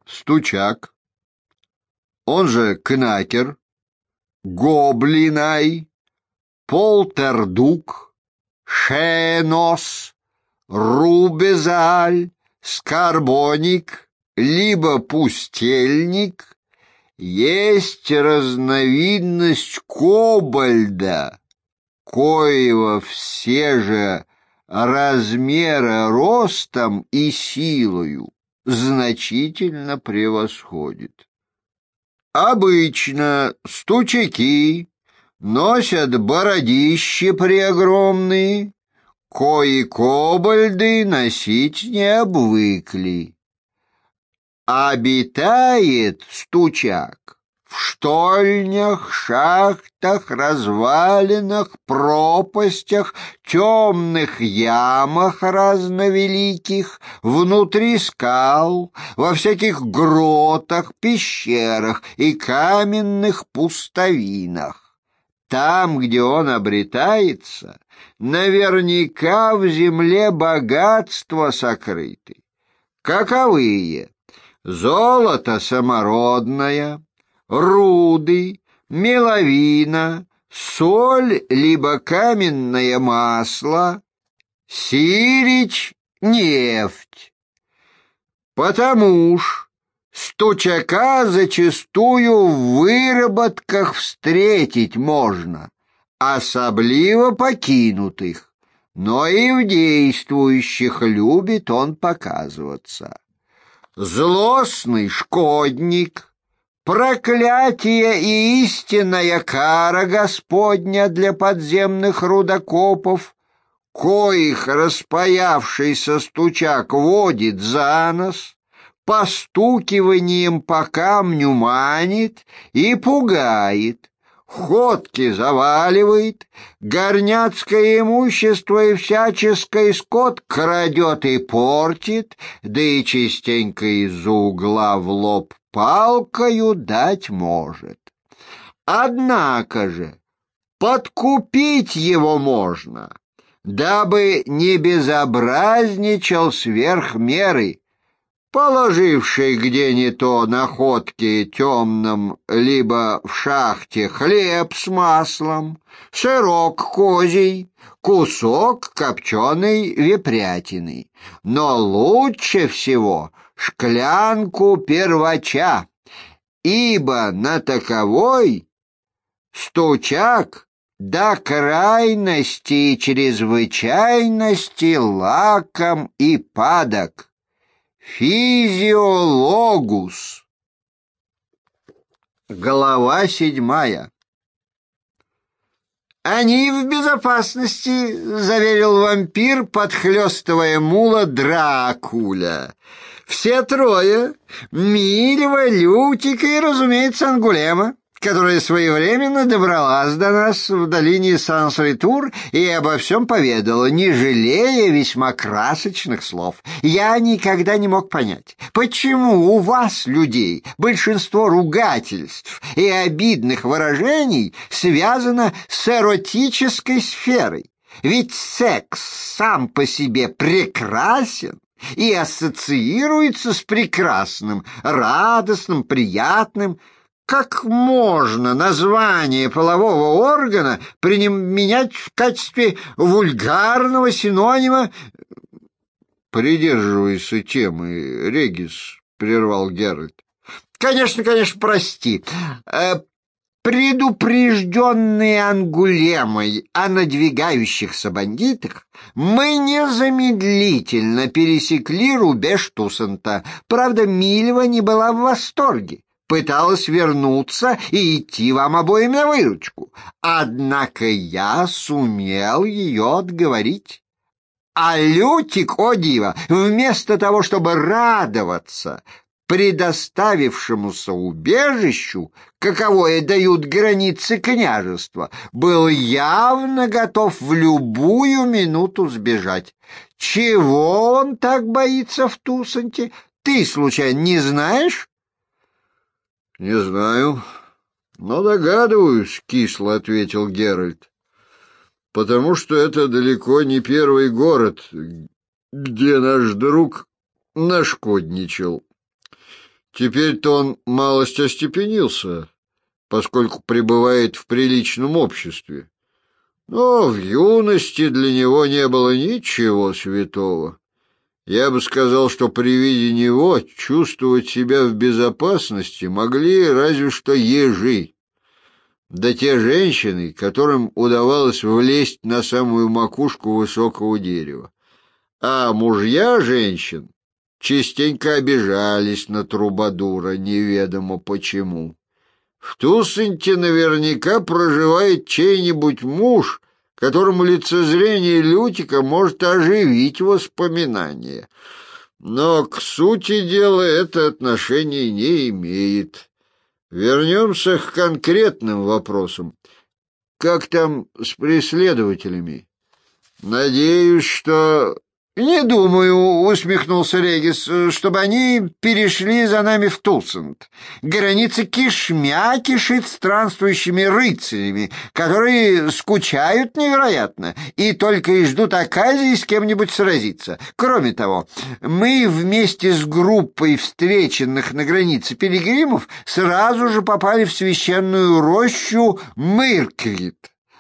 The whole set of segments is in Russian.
Стучак, он же Кнакер, Гоблинай, Полтердук, Шенос, Рубезаль, Скарбоник, либо Пустельник, есть разновидность кобальда, коего все же размера ростом и силою значительно превосходит. Обычно стучаки носят бородища преогромные, кои кобальды носить не обвыкли. Обитает стучак в штольнях, шахтах, развалинах, пропастях, темных ямах разновеликих, внутри скал, во всяких гротах, пещерах и каменных пустовинах. Там, где он обретается, наверняка в земле богатства сокрыты. Каковые? Золото самородное, руды, меловина, соль либо каменное масло, сирич, нефть. Потому ж стучака зачастую в выработках встретить можно, особливо покинутых, но и в действующих любит он показываться. Злостный шкодник, проклятие и истинная кара Господня для подземных рудокопов, коих распаявшийся стучак водит за нос, постукиванием по камню манит и пугает, ходки заваливает, горняцкое имущество и всяческий скот крадет и портит, да и частенько из-за угла в лоб палкою дать может. Однако же подкупить его можно, дабы не безобразничал сверх меры, положивший где не то находки темном, либо в шахте хлеб с маслом, сырок козий, кусок копченой вепрятины, но лучше всего шклянку первача, ибо на таковой стучак до крайности и чрезвычайности лаком и падок. Физиологус. Глава 7. «Они в безопасности», — заверил вампир, подхлёстывая мула Дракуля. «Все трое — Мильва, Лютика и, разумеется, Ангулема, которая своевременно добралась до нас в долине Сан-Сритур и обо всем поведала, не жалея весьма красочных слов. Я никогда не мог понять, почему у вас, людей, большинство ругательств и обидных выражений связано с эротической сферой. Ведь секс сам по себе прекрасен и ассоциируется с прекрасным, радостным, приятным. Как можно название полового органа применять в качестве вульгарного синонима? «Придерживайся темы, Регис», — прервал Геральт. «Конечно, прости. Предупрежденные Ангулемой о надвигающихся бандитах, мы незамедлительно пересекли рубеж Тусента. Правда, Мильва не была в восторге. Пыталась вернуться и идти вам обоим на выручку. Однако я сумел ее отговорить. А Лютик, о диво, вместо того, чтобы радоваться предоставившемуся убежищу, каковое дают границы княжества, был явно готов в любую минуту сбежать. Чего он так боится в Тусенте? Ты, случайно, не знаешь?» «Не знаю, но догадываюсь», — кисло ответил Геральт, «потому что это далеко не первый город, где наш друг нашкодничал. Теперь-то он малость остепенился, поскольку пребывает в приличном обществе. Но в юности для него не было ничего святого. Я бы сказал, что при виде него чувствовать себя в безопасности могли разве что ежи. Да те женщины, которым удавалось влезть на самую макушку высокого дерева. А мужья женщин частенько обижались на трубадура, неведомо почему. В Туссенте наверняка проживает чей-нибудь муж, которому лицезрение Лютика может оживить воспоминания. Но к сути дела это отношение не имеет. Вернемся к конкретным вопросам. Как там с преследователями? Надеюсь, что... «Не думаю, — усмехнулся Регис, — чтобы они перешли за нами в Туссент. Граница кишмя кишит странствующими рыцарями, которые скучают невероятно и только и ждут оказии с кем-нибудь сразиться. Кроме того, мы вместе с группой встреченных на границе пилигримов сразу же попали в священную рощу Мырквит,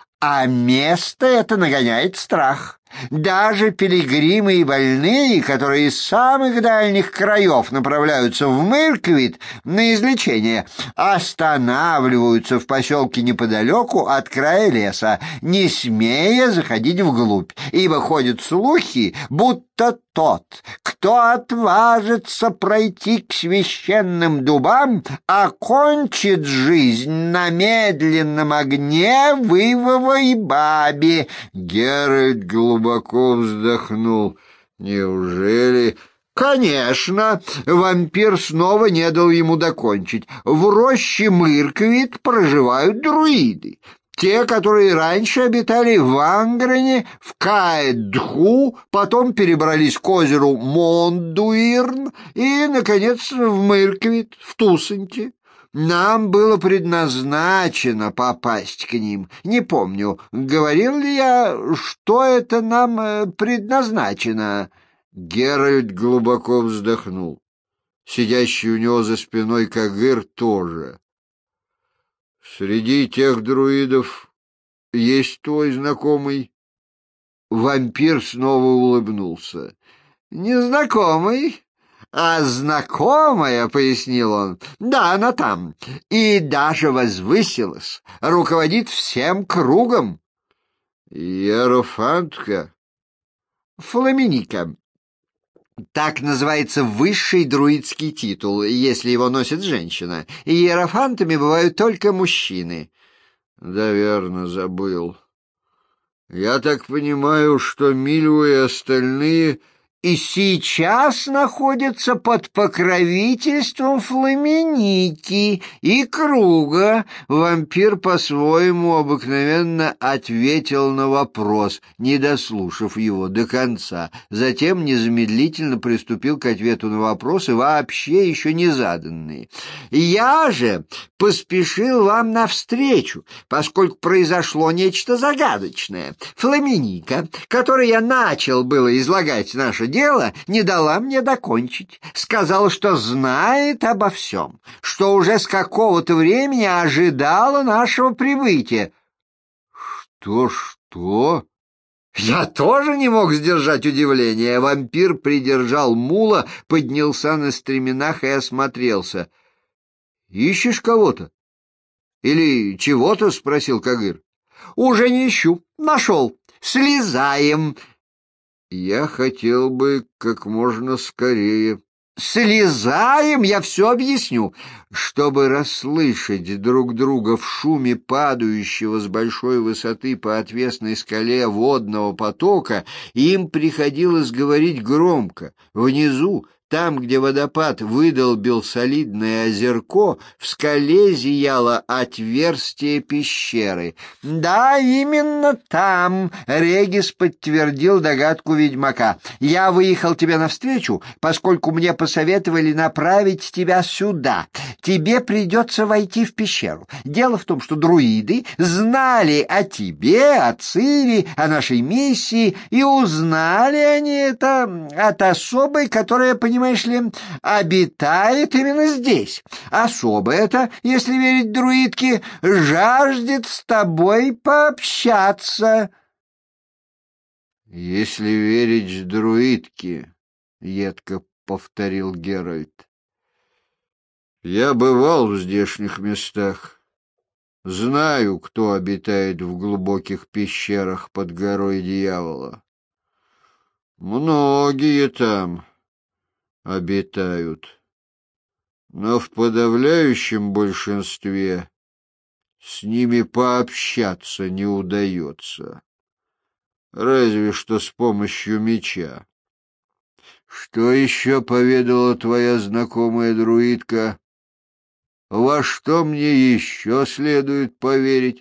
а место это нагоняет страх». Даже пилигримы и больные, которые из самых дальних краев направляются в Мырквит на излечение, останавливаются в поселке неподалеку от края леса, не смея заходить вглубь, ибо ходят слухи, будто тот, кто отважится пройти к священным дубам, окончит жизнь на медленном огне в ивовой бабе. Геральт глубоко вздохнул. Неужели... Конечно, вампир снова не дал ему докончить. В роще Мырквит проживают друиды. Те, которые раньше обитали в Ангрене, в Каэдху, потом перебрались к озеру Мондуирн и, наконец, в Мырквит, в Туссенте. Нам было предназначено попасть к ним. Не помню, говорил ли я, что это нам предназначено. Геральт глубоко вздохнул. Сидящий у него за спиной Кагыр тоже. Среди тех друидов есть твой знакомый? Вампир снова улыбнулся. Незнакомый, а знакомая, — пояснил он. Да, она там. И даже возвысилась. Руководит всем кругом. Иерофантка? Фламиника. Так называется высший друидский титул, если его носит женщина. Иерофантами бывают только мужчины. Да, верно, забыл. Я так понимаю, что Милю и остальные и сейчас находятся под покровительством Фламиники и Круга. Вампир по-своему обыкновенно ответил на вопрос, не дослушав его до конца. Затем незамедлительно приступил к ответу на вопросы, вообще еще не заданные. «Я же поспешил вам навстречу, поскольку произошло нечто загадочное. Фламиника, которой я начал было излагать наше дело, не дала мне докончить. Сказала, что знает обо всем, что уже с какого-то времени ожидала нашего прибытия». «Что?» Я тоже не мог сдержать удивления. Вампир придержал мула, поднялся на стременах и осмотрелся. «Ищешь кого-то? Или чего-то?» — спросил Кагыр. «Уже не ищу. Нашел. Слезаем». «Я хотел бы как можно скорее». «Слезаем, я все объясню». Чтобы расслышать друг друга в шуме падающего с большой высоты по отвесной скале водного потока, им приходилось говорить громко. Внизу, там, где водопад выдолбил солидное озерко, в скале зияло отверстие пещеры. «Да, именно там», — Регис подтвердил догадку ведьмака. «Я выехал тебе навстречу, поскольку мне посоветовали направить тебя сюда. Тебе придется войти в пещеру. Дело в том, что друиды знали о тебе, о Цири, о нашей миссии, и узнали они это от особой, которая понимает понимаешь ли, обитает именно здесь. Особо это, если верить друидке, жаждет с тобой пообщаться». «Если верить друидке», — едко повторил Геральт. «Я бывал в здешних местах. Знаю, кто обитает в глубоких пещерах под горой дьявола. Многие там обитают, но в подавляющем большинстве с ними пообщаться не удается, разве что с помощью меча. Что еще поведала твоя знакомая друидка? Во что мне еще следует поверить?»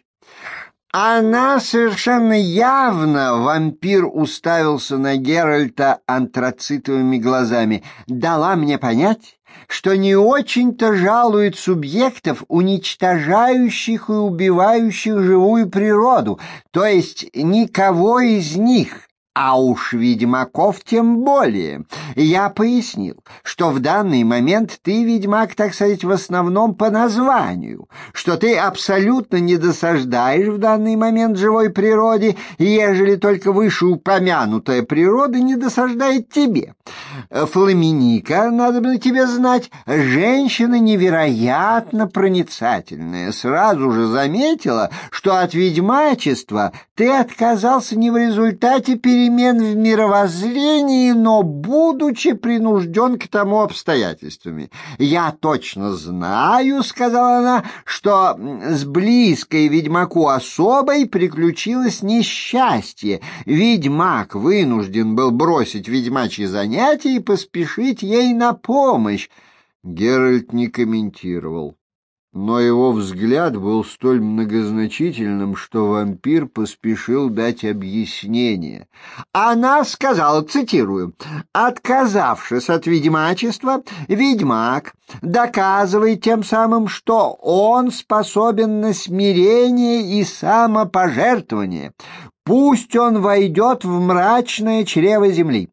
Она совершенно явно, вампир уставился на Геральта антрацитовыми глазами, дала мне понять, что не очень-то жалует субъектов, уничтожающих и убивающих живую природу, то есть никого из них. А уж ведьмаков тем более. Я пояснил, что в данный момент ты ведьмак, так сказать, в основном по названию, что ты абсолютно не досаждаешь в данный момент живой природе, ежели только вышеупомянутая природа не досаждает тебе. Фламиника, надо бы тебе знать, женщина невероятно проницательная, сразу же заметила, что от ведьмачества ты отказался не в результате перемен в мировоззрении, но будучи принужден к тому обстоятельствами. «Я точно знаю, — сказала она, — что с близкой ведьмаку особой приключилось несчастье. Ведьмак вынужден был бросить ведьмачьи занятия и поспешить ей на помощь». Геральт не комментировал, но его взгляд был столь многозначительным, что вампир поспешил дать объяснение. Она сказала, цитирую, «Отказавшись от ведьмачества, ведьмак доказывает тем самым, что он способен на смирение и самопожертвование. Пусть он войдет в мрачное чрево земли,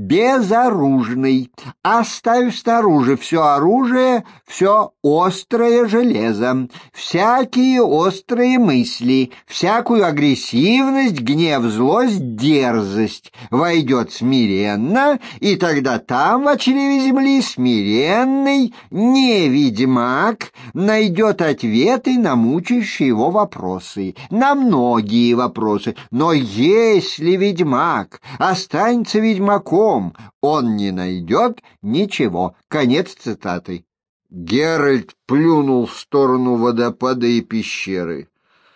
безоружный, оставив снаружи все оружие, все острое железо, всякие острые мысли, всякую агрессивность, гнев, злость, дерзость, войдет смиренно, и тогда там, в чреве земли, смиренный, не ведьмак, найдет ответы на мучающие его вопросы, на многие вопросы. Но если ведьмак останется ведьмаком, он не найдет ничего». Конец цитаты. Геральт плюнул в сторону водопада и пещеры.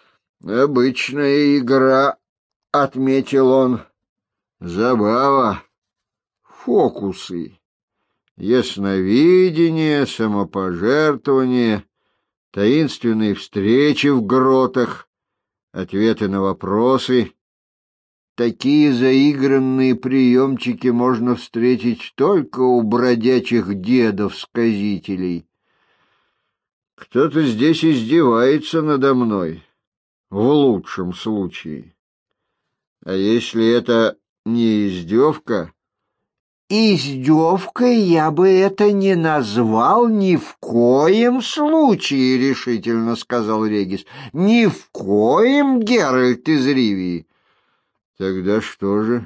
«Обычная игра», — отметил он. «Забава, фокусы, ясновидение, самопожертвование, таинственные встречи в гротах, ответы на вопросы. Такие заигранные приемчики можно встретить только у бродячих дедов-сказителей. Кто-то здесь издевается надо мной, в лучшем случае. А если это не издевка? «Издевкой я бы это не назвал ни в коем случае», — решительно сказал Регис. «Ни в коем, Геральт из Ривии». «Тогда что же?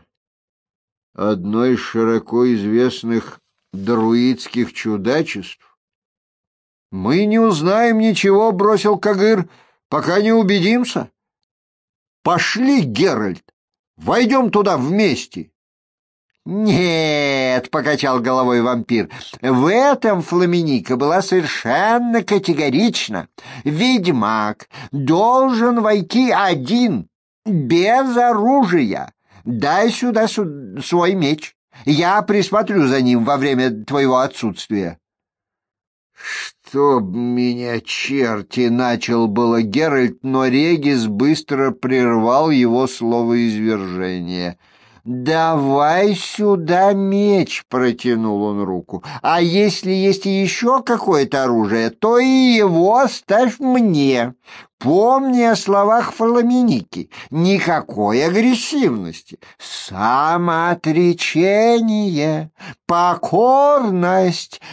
Одно из широко известных друидских чудачеств?» «Мы не узнаем ничего», — бросил Кагыр, — «пока не убедимся». «Пошли, Геральт, войдем туда вместе». «Нет», — покачал головой вампир, — «в этом Фламиника была совершенно категорична. Ведьмак должен войти один, без оружия. Дай сюда свой меч. Я присмотрю за ним во время твоего отсутствия». «Чтоб меня черти!» — начал было Геральт, но Регис быстро прервал его словоизвержение. «Давай сюда меч», — протянул он руку. «А если есть еще какое-то оружие, то и его оставь мне. Помни о словах Фламиники. Никакой агрессивности. Самоотречение, покорность,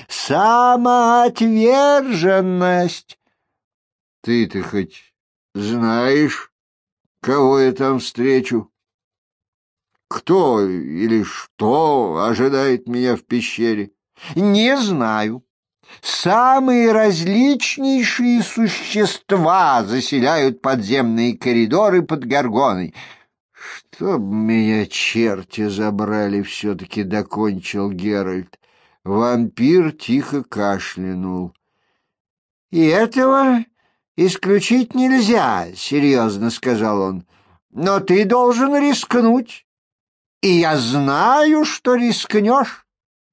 самоотверженность». «Ты-то хоть знаешь, кого я там встречу? Кто или что ожидает меня в пещере?» «Не знаю. Самые различнейшие существа заселяют подземные коридоры под Горгоной». «Чтоб меня черти забрали», — все-таки докончил Геральт. Вампир тихо кашлянул. «И этого исключить нельзя», — серьезно сказал он. «Но ты должен рискнуть. И я знаю, что рискнешь».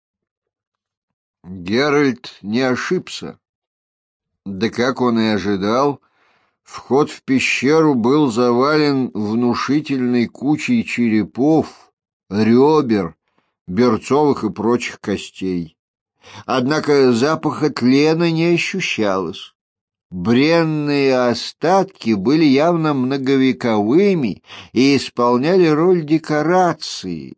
Геральт не ошибся. Да как он и ожидал, вход в пещеру был завален внушительной кучей черепов, ребер, берцовых и прочих костей. Однако запаха тлена не ощущалось. Бренные остатки были явно многовековыми и исполняли роль декорации,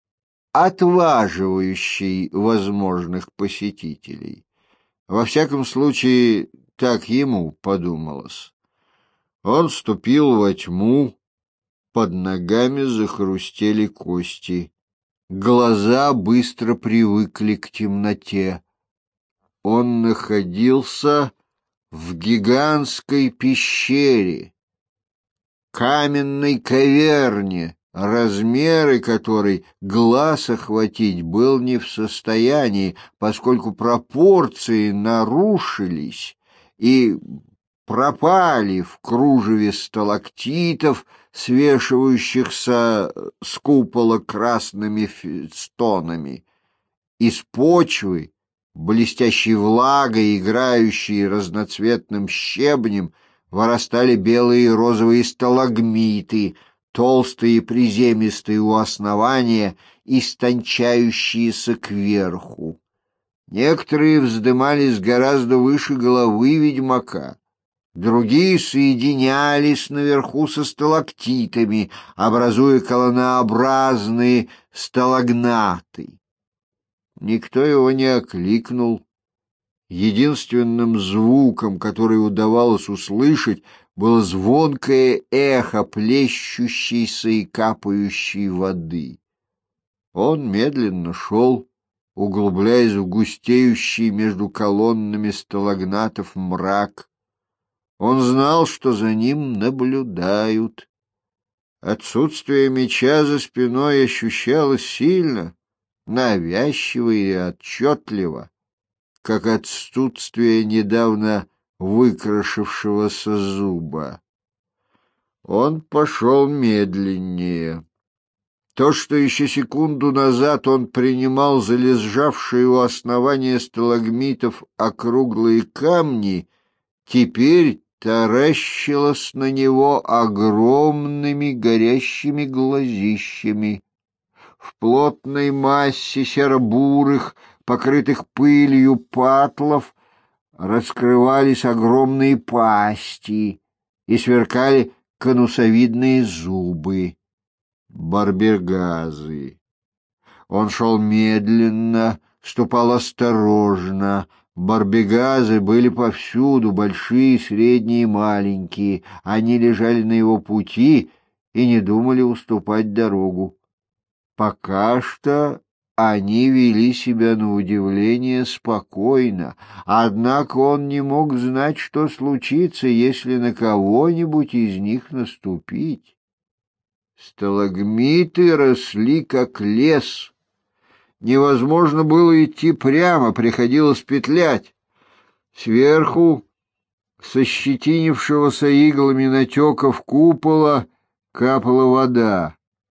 отваживающей возможных посетителей. Во всяком случае, так ему подумалось. Он ступил во тьму, под ногами захрустели кости. Глаза быстро привыкли к темноте. Он находился в гигантской пещере, каменной каверне, размеры которой глаз охватить был не в состоянии, поскольку пропорции нарушились и пропали в кружеве сталактитов, свешивающихся с купола красными фестонами. Из почвы, блестящей влагой, играющей разноцветным щебнем, вырастали белые и розовые сталагмиты, толстые и приземистые у основания, истончающиеся кверху. Некоторые вздымались гораздо выше головы ведьмака, другие соединялись наверху со сталактитами, образуя колоннообразные сталагнаты. Никто его не окликнул. Единственным звуком, который удавалось услышать, было звонкое эхо плещущейся и капающей воды. Он медленно шел, углубляясь в густеющий между колоннами сталагнатов мрак. Он знал, что за ним наблюдают. Отсутствие меча за спиной ощущалось сильно, навязчиво и отчетливо, как отсутствие недавно выкрашившегося зуба. Он пошел медленнее. То, что еще секунду назад он принимал за лежавшие у основания сталагмитов округлые камни, теперь таращилось на него огромными горящими глазищами. В плотной массе серо-бурых, покрытых пылью патлов, раскрывались огромные пасти и сверкали конусовидные зубы. Барбергазы. Он шел медленно, ступал осторожно. Барбегазы были повсюду, большие, средние и маленькие. Они лежали на его пути и не думали уступать дорогу. Пока что они вели себя на удивление спокойно, однако он не мог знать, что случится, если на кого-нибудь из них наступить. Сталагмиты росли, как лес. Невозможно было идти прямо, приходилось петлять. Сверху, со щетинившегося иглами натеков купола, капала вода.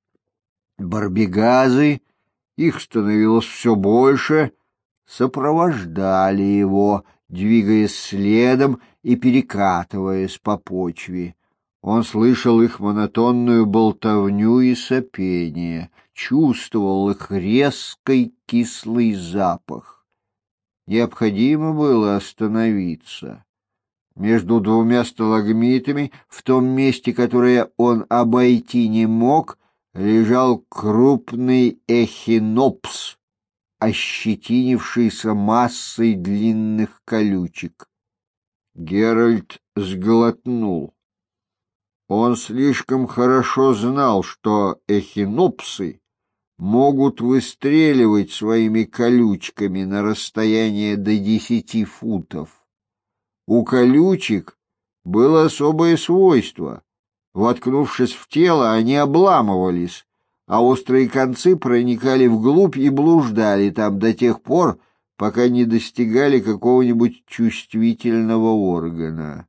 Барбегазы, их становилось все больше, сопровождали его, двигаясь следом и перекатываясь по почве. Он слышал их монотонную болтовню и сопение, чувствовал их резкий кислый запах. Необходимо было остановиться. Между двумя сталагмитами, в том месте, которое он обойти не мог, лежал крупный эхинопс, ощетинившийся массой длинных колючек. Геральт сглотнул. Он слишком хорошо знал, что эхинопсы могут выстреливать своими колючками на расстояние до 10 футов. У колючек было особое свойство. Воткнувшись в тело, они обламывались, а острые концы проникали вглубь и блуждали там до тех пор, пока не достигали какого-нибудь чувствительного органа.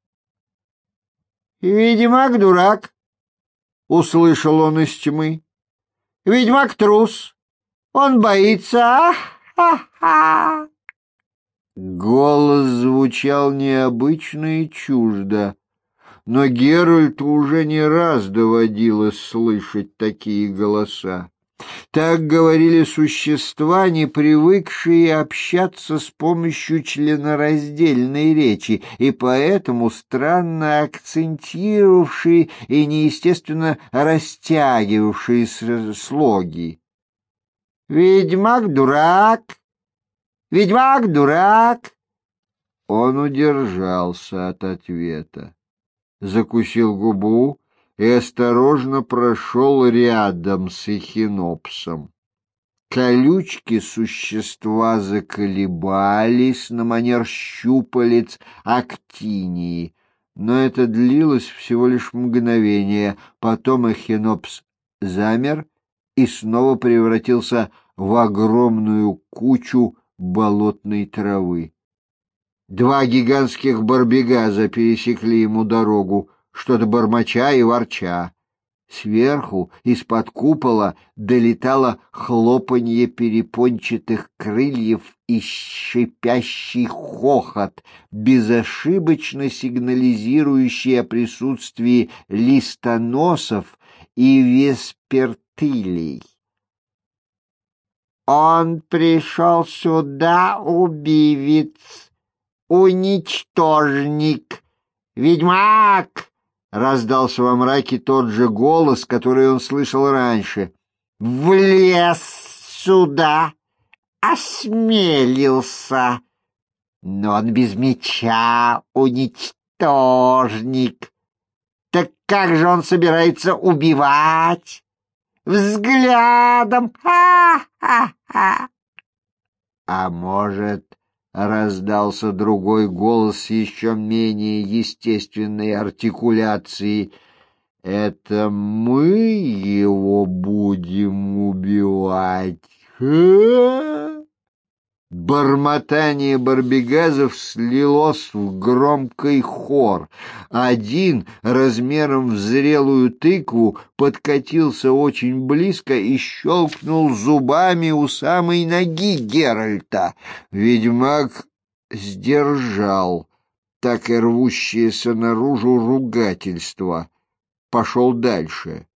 «Ведьмак дурак!» — услышал он из тьмы. «Ведьмак трус! Он боится! Ах-ха-ха!» Голос звучал необычно и чуждо, но Геральту уже не раз доводилось слышать такие голоса. Так говорили существа, не привыкшие общаться с помощью членораздельной речи, и поэтому странно акцентировавшие и неестественно растягивавшие слоги. «Ведьмак дурак! Ведьмак дурак!» Он удержался от ответа, закусил губу и осторожно прошел рядом с эхинопсом. Колючки существа заколебались на манер щупалец актинии, но это длилось всего лишь мгновение. Потом эхинопс замер и снова превратился в огромную кучу болотной травы. Два гигантских барбигаза пересекли ему дорогу, что-то бормоча и ворча. Сверху, из-под купола, долетало хлопанье перепончатых крыльев и шипящий хохот, безошибочно сигнализирующий о присутствии листоносов и веспертылей. «Он пришел сюда, убивец, уничтожник, ведьмак!» Раздался во мраке тот же голос, который он слышал раньше. «Влез сюда, осмелился, но он без меча, уничтожник. Так как же он собирается убивать? Взглядом! Ха-ха-ха!» А может, раздался другой голос с еще менее естественной артикуляцией, «это мы его будем убивать?» Бормотание барбигазов слилось в громкий хор. Один, размером в зрелую тыкву, подкатился очень близко и щелкнул зубами у самой ноги Геральта. Ведьмак сдержал так и рвущееся наружу ругательство. Пошел дальше.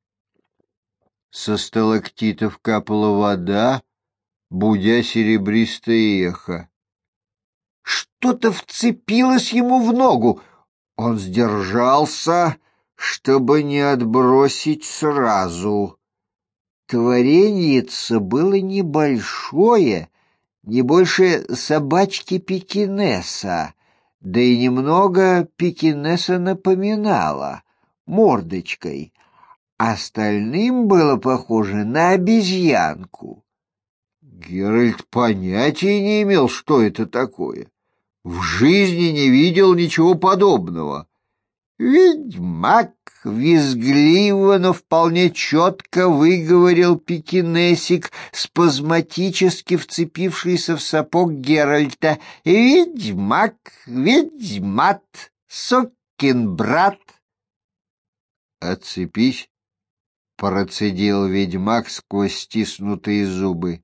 Со сталактитов капала вода, будя серебристое эхо. Что-то вцепилось ему в ногу. Он сдержался, чтобы не отбросить сразу. Твореньице было небольшое, не больше собачки пекинеса, да и немного пекинеса напоминало мордочкой. Остальным было похоже на обезьянку. Геральт понятия не имел, что это такое. В жизни не видел ничего подобного. Ведьмак визгливо, но вполне четко выговорил пекинесик, спазматически вцепившийся в сапог Геральта. «Ведьмак, ведьмат, сукин брат!» «Отцепись!» — процедил ведьмак сквозь стиснутые зубы.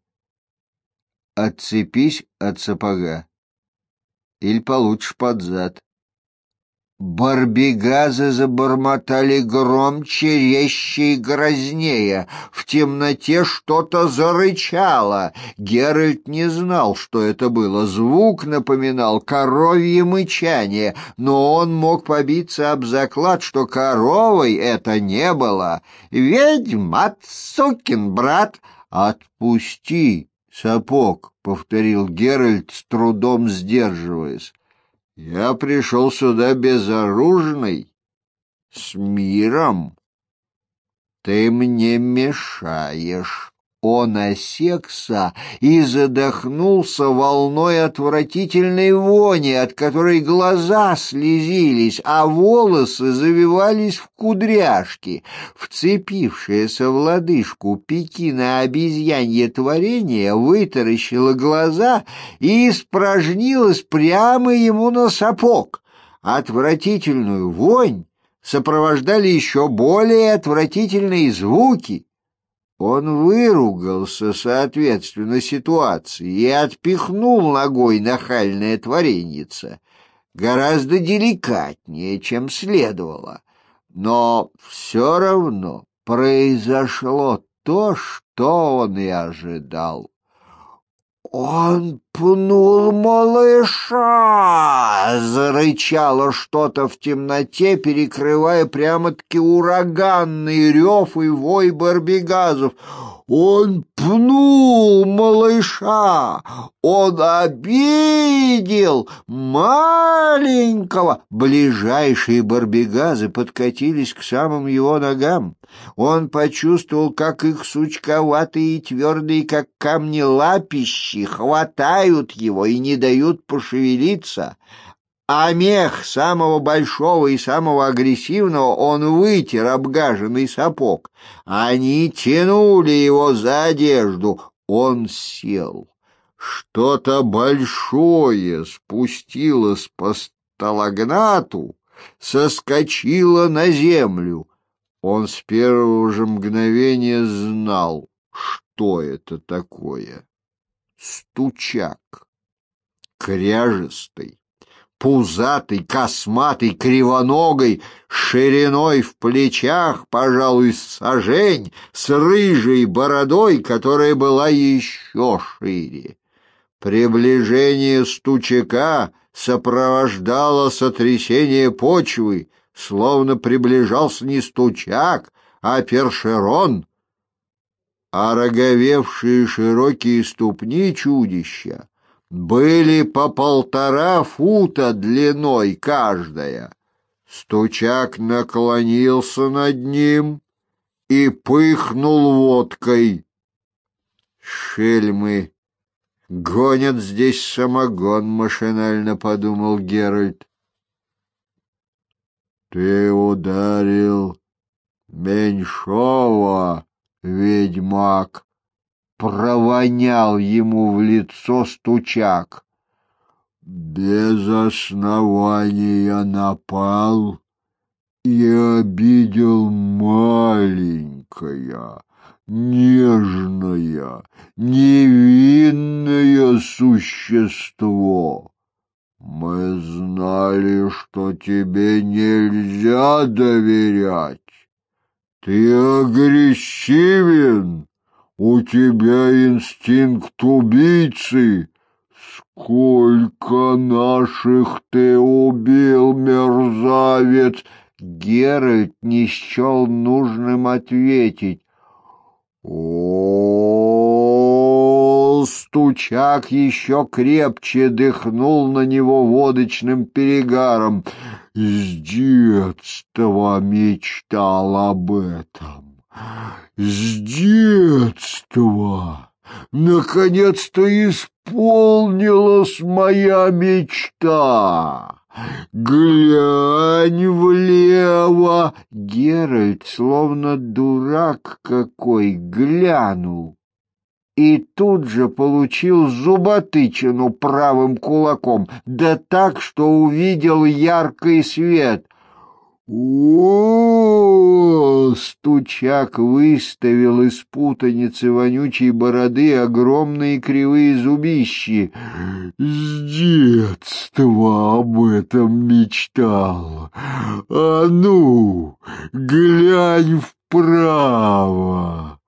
«Отцепись от сапога, или получишь под зад». Барбигазы забормотали громче, резче и грознее. В темноте что-то зарычало. Геральт не знал, что это было. Звук напоминал коровье мычание, но он мог побиться об заклад, что коровой это не было. «Ведьма, сукин брат!» «Отпусти, сапог!» — повторил Геральт, с трудом сдерживаясь. «Я пришел сюда безоружный, с миром. Ты мне мешаешь». Он осекся и задохнулся волной отвратительной вони, от которой глаза слезились, а волосы завивались в кудряшки. Вцепившаяся в лодыжку Пекина обезьянье творение вытаращило глаза и испражнилось прямо ему на сапог. Отвратительную вонь сопровождали еще более отвратительные звуки. Он выругался соответственно ситуации и отпихнул ногой нахальное твореньице, гораздо деликатнее, чем следовало. Но все равно произошло то, что он и ожидал. «Он пнул малыша!» — зарычало что-то в темноте, перекрывая прямо-таки ураганный рев и вой барбигазов. «Он пнул малыша! Он обидел маленького!» Ближайшие барбигазы подкатились к самым его ногам. Он почувствовал, как их сучковатые и твердые, как камни, лапищи хватают его и не дают пошевелиться. А мех самого большого и самого агрессивного он вытер обгаженный сапог. Они тянули его за одежду. Он сел. Что-то большое спустилось по сталагнату, соскочило на землю. Он с первого же мгновения знал, что это такое. Стучак, кряжестый, пузатый, косматый, кривоногой, шириной в плечах, пожалуй, сажень, с рыжей бородой, которая была еще шире. Приближение стучака сопровождало сотрясение почвы, словно приближался не стучак, а першерон. Ороговевшие широкие ступни чудища были по 1,5 фута длиной каждая. Стучак наклонился над ним и пыхнул водкой. «Шельмы гонят здесь самогон», — машинально подумал Геральт. «Ты ударил меньшого, ведьмак», — провонял ему в лицо стучак. «Без основания напал и обидел маленькое, нежное, невинное существо. Мы знали, что тебе нельзя доверять. Ты агрессивен, у тебя инстинкт убийцы. Сколько наших ты убил, мерзавец!» Геральт не счел нужным ответить. «О, стучак еще крепче дыхнул на него водочным перегаром. С детства мечтал об этом. С детства наконец-то исполнилась моя мечта. Глянь влево!» Геральт, словно дурак какой, глянул и тут же получил зуботычину правым кулаком, да так, что увидел яркий свет. «О!» — стучак выставил из путаницы вонючей бороды огромные кривые зубищи. «С детства детства об этом мечтал. А ну, глянь вправо!»